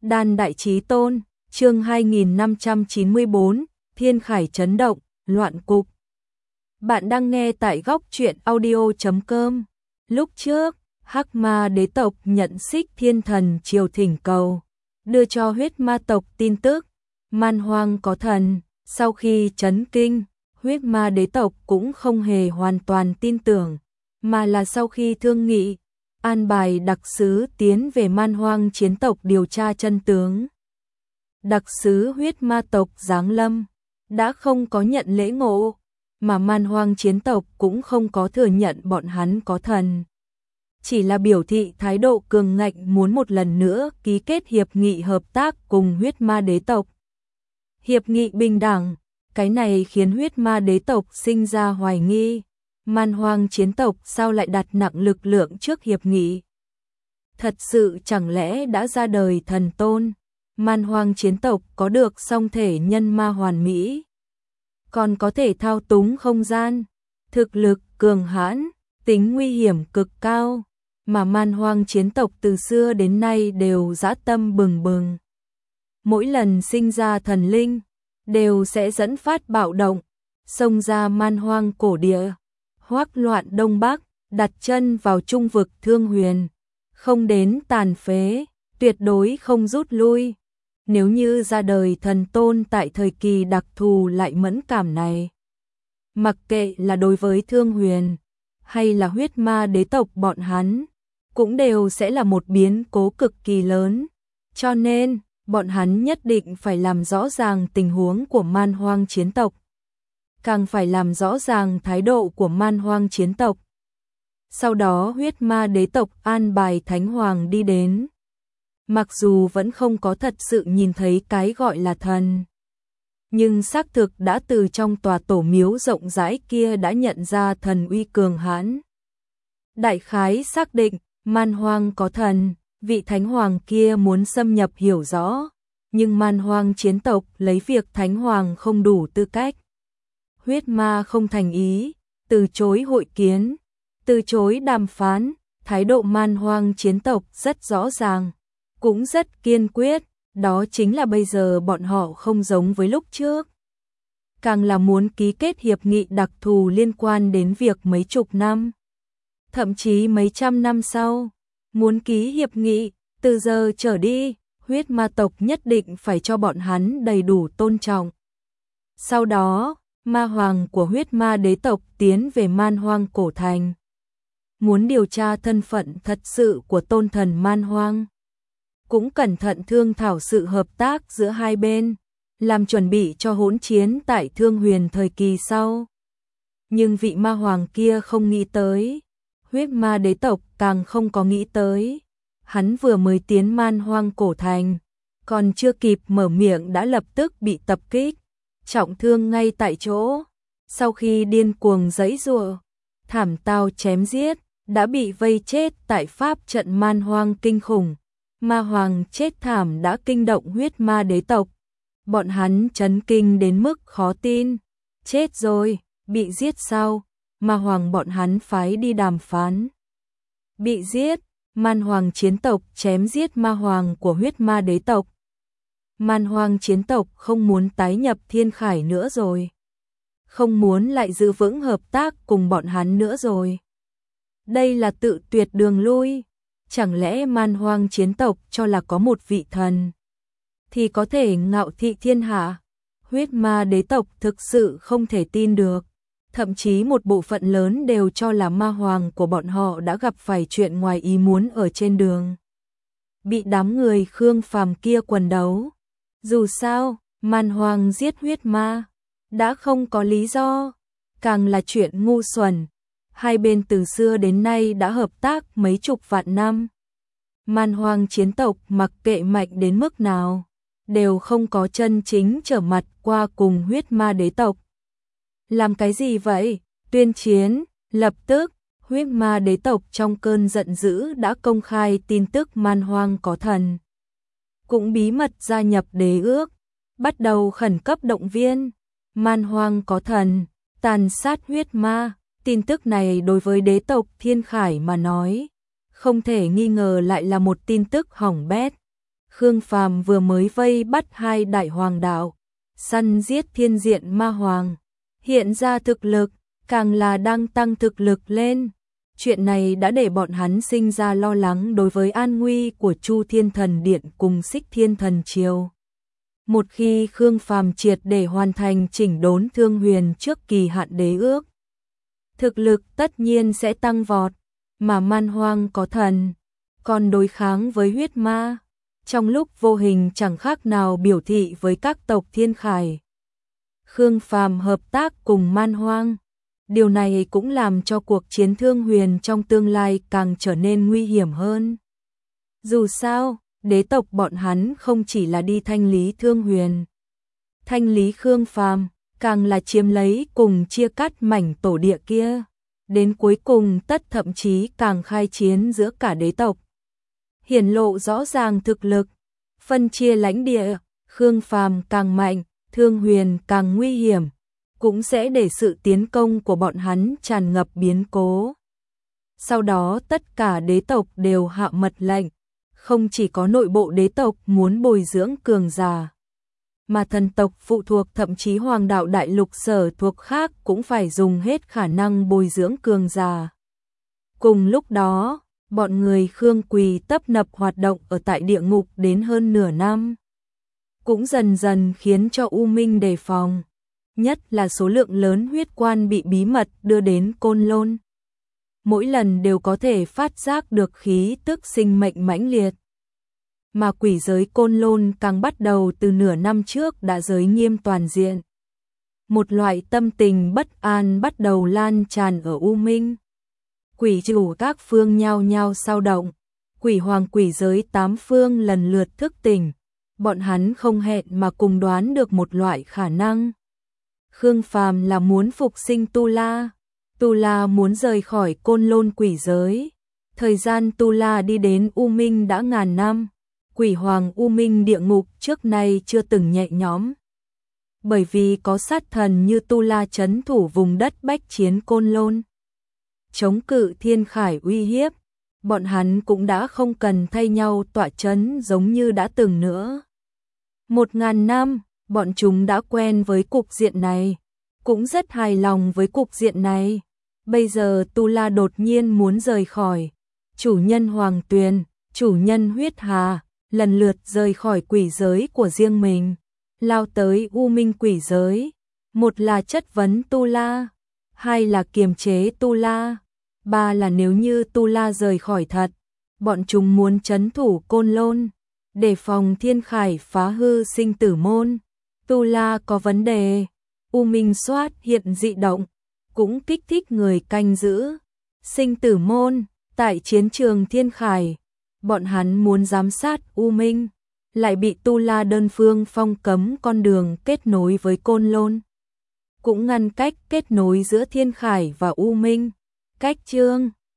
Đan Đại Chí Tôn, chương 2594, Thiên Khải chấn động, loạn cục. Bạn đang nghe tại góc truyện audio.com. Lúc trước, Hắc Ma đế tộc nhận Xích Thiên Thần triều thỉnh cầu, đưa cho Huyết Ma tộc tin tức, man hoang có thần. Sau khi chấn kinh, Huyết Ma đế tộc cũng không hề hoàn toàn tin tưởng, mà là sau khi thương nghị, an bài đặc sứ tiến về man hoang chiến tộc điều tra chân tướng. Đặc sứ Huyết Ma tộc giáng lâm, đã không có nhận lễ ngộ, mà man hoang chiến tộc cũng không có thừa nhận bọn hắn có thần. Chỉ là biểu thị thái độ cường ngạnh muốn một lần nữa ký kết hiệp nghị hợp tác cùng Huyết Ma đế tộc. Hiệp nghị bình đẳng, cái này khiến Huyết Ma đế tộc sinh ra hoài nghi. Man hoang chiến tộc sao lại đặt nặng lực lượng trước hiệp nghị? Thật sự chẳng lẽ đã ra đời thần tôn? Man hoang chiến tộc có được song thể nhân ma hoàn mỹ, còn có thể thao túng không gian, thực lực cường hãn, tính nguy hiểm cực cao, mà man hoang chiến tộc từ xưa đến nay đều dã tâm bừng bừng. Mỗi lần sinh ra thần linh, đều sẽ dẫn phát bạo động, xông ra man hoang cổ địa, hoắc loạn Đông Bắc, đặt chân vào trung vực Thương Huyền, không đến tàn phế, tuyệt đối không rút lui. Nếu như ra đời thần tôn tại thời kỳ đặc thù lại mẫn cảm này, mặc kệ là đối với Thương Huyền hay là Huyết Ma đế tộc bọn hắn, cũng đều sẽ là một biến cố cực kỳ lớn. Cho nên, bọn hắn nhất định phải làm rõ ràng tình huống của man hoang chiến tộc, càng phải làm rõ ràng thái độ của man hoang chiến tộc. Sau đó Huyết Ma đế tộc an bài Thánh Hoàng đi đến. Mặc dù vẫn không có thật sự nhìn thấy cái gọi là thần, nhưng xác thực đã từ trong tòa tổ miếu rộng rãi kia đã nhận ra thần uy cường hãn. Đại khái xác định, man hoang có thần, vị Thánh Hoàng kia muốn xâm nhập hiểu rõ, nhưng man hoang chiến tộc lấy việc Thánh Hoàng không đủ tư cách. Huyết Ma không thành ý, từ chối hội kiến, từ chối đàm phán, thái độ man hoang chiến tộc rất rõ ràng, cũng rất kiên quyết, đó chính là bây giờ bọn họ không giống với lúc trước. Càng là muốn ký kết hiệp nghị đặc thù liên quan đến việc mấy chục năm, thậm chí mấy trăm năm sau, muốn ký hiệp nghị, từ giờ trở đi, Huyết Ma tộc nhất định phải cho bọn hắn đầy đủ tôn trọng. Sau đó, ma hoàng của Huyết Ma đế tộc tiến về man hoang cổ thành, muốn điều tra thân phận thật sự của tôn thần man hoang, cũng cẩn thận thương thảo sự hợp tác giữa hai bên, làm chuẩn bị cho hỗn chiến tại Thương Huyền thời kỳ sau. Nhưng vị ma hoàng kia không nghĩ tới, Huyết Ma đế tộc càng không có nghĩ tới, hắn vừa mới tiến man hoang cổ thành, còn chưa kịp mở miệng đã lập tức bị tập kích, trọng thương ngay tại chỗ. Sau khi điên cuồng giãy giụa, thảm tao chém giết, đã bị vây chết tại pháp trận man hoang kinh khủng. Ma hoàng chết thảm đã kinh động Huyết Ma đế tộc. Bọn hắn chấn kinh đến mức khó tin. Chết rồi, bị giết sao? Ma hoàng bọn hắn phái đi đàm phán. Bị giết, man hoàng chiến tộc chém giết ma hoàng của Huyết Ma đế tộc. Man hoang chiến tộc không muốn tái nhập Thiên Khải nữa rồi, không muốn lại giữ vững hợp tác cùng bọn hắn nữa rồi. Đây là tự tuyệt đường lui. Chẳng lẽ man hoang chiến tộc cho là có một vị thần thì có thể ngạo thị thiên hạ? Huyết Ma đế tộc thực sự không thể tin được, thậm chí một bộ phận lớn đều cho là ma hoàng của bọn họ đã gặp phải chuyện ngoài ý muốn ở trên đường, bị đám người Khương Phàm kia quần đấu. Dù sao, man hoang giết Huyết Ma đã không có lý do, càng là chuyện ngu xuẩn. Hai bên từ xưa đến nay đã hợp tác mấy chục vạn năm. Man hoang chiến tộc mặc kệ mạnh đến mức nào, đều không có chân chính trở mặt qua cùng Huyết Ma đế tộc. Làm cái gì vậy? Tuyên chiến, lập tức, Huyết Ma đế tộc trong cơn giận dữ đã công khai tin tức man hoang có thần. Cũng bí mật gia nhập đế ước, bắt đầu khẩn cấp động viên. Man hoang có thần, tàn sát Huyết Ma. Tin tức này đối với đế tộc Thiên Khải mà nói, không thể nghi ngờ lại là một tin tức hỏng bét. Khương Phàm vừa mới vây bắt hai đại hoàng đạo, săn giết thiên diện ma hoàng, hiện ra thực lực, càng là đang tăng thực lực lên. Chuyện này đã để bọn hắn sinh ra lo lắng đối với an nguy của Chu Thiên Thần Điện cùng Xích Thiên Thần Triều. Một khi Khương Phàm triệt để hoàn thành chỉnh đốn Thương Huyền trước kỳ hạn đế ước, thực lực tất nhiên sẽ tăng vọt, mà man hoang có thần, còn đối kháng với huyết ma, trong lúc vô hình chẳng khác nào biểu thị với các tộc thiên khải. Khương Phàm hợp tác cùng man hoang, điều này cũng làm cho cuộc chiến Thương Huyền trong tương lai càng trở nên nguy hiểm hơn. Dù sao, đế tộc bọn hắn không chỉ là đi thanh lý Thương Huyền, thanh lý Khương Phàm, càng là chiếm lấy cùng chia cắt mảnh tổ địa kia, đến cuối cùng thậm chí càng khai chiến giữa cả đế tộc. Hiển lộ rõ ràng thực lực, phân chia lãnh địa, Khương Phàm càng mạnh, Thương Huyền càng nguy hiểm, cũng sẽ để sự tiến công của bọn hắn tràn ngập biến cố. Sau đó tất cả đế tộc đều hạ mật lệnh, không chỉ có nội bộ đế tộc muốn bồi dưỡng cường giả, mà thần tộc phụ thuộc thậm chí Hoàng đạo đại lục sở thuộc khác cũng phải dùng hết khả năng bồi dưỡng cường giả. Cùng lúc đó, bọn người Khương Quỳ tấp nập hoạt động ở tại địa ngục đến hơn nửa năm, cũng dần dần khiến cho U Minh đề phòng, nhất là số lượng lớn huyết quan bị bí mật đưa đến Côn Lôn. Mỗi lần đều có thể phát giác được khí tức sinh mệnh mãnh liệt. Mà quỷ giới Côn Lôn càng bắt đầu từ nửa năm trước đã giới nghiêm toàn diện. Một loại tâm tình bất an bắt đầu lan tràn ở U Minh. Quỷ chủ các phương nhao nhao sao động, quỷ hoàng quỷ giới 8 phương lần lượt thức tỉnh, bọn hắn không hẹn mà cùng đoán được một loại khả năng. Khương Phàm là muốn phục sinh Tu La muốn rời khỏi Côn Lôn quỷ giới. Thời gian Tu La đi đến U Minh đã ngàn năm, quỷ hoàng U Minh địa ngục trước nay chưa từng nhẹ nhõm. Bởi vì có sát thần như Tu La trấn thủ vùng đất bách chiến Côn Lôn, chống cự thiên khải uy hiếp, bọn hắn cũng đã không cần thay nhau tọa trấn giống như đã từng nữa. 1000 năm, bọn chúng đã quen với cục diện này, cũng rất hài lòng với cục diện này. Bây giờ Tu La đột nhiên muốn rời khỏi, chủ nhân Hoàng Tuyền, chủ nhân Huyết Hà, lần lượt rời khỏi quỷ giới của riêng mình, lao tới U Minh quỷ giới. Một là chất vấn Tu La, hai là kiềm chế Tu La, ba là nếu như Tu La rời khỏi thật, bọn chúng muốn trấn thủ Côn Lôn, đề phòng thiên khải phá hư sinh tử môn. Tu La có vấn đề, U Minh soát hiện dị động, cũng kích thích người canh giữ sinh tử môn. Tại chiến trường thiên khải, bọn hắn muốn giám sát U Minh, lại bị Tu La đơn phương phong cấm con đường kết nối với Côn Lôn, cũng ngăn cách kết nối giữa thiên khải và U Minh. Cách chương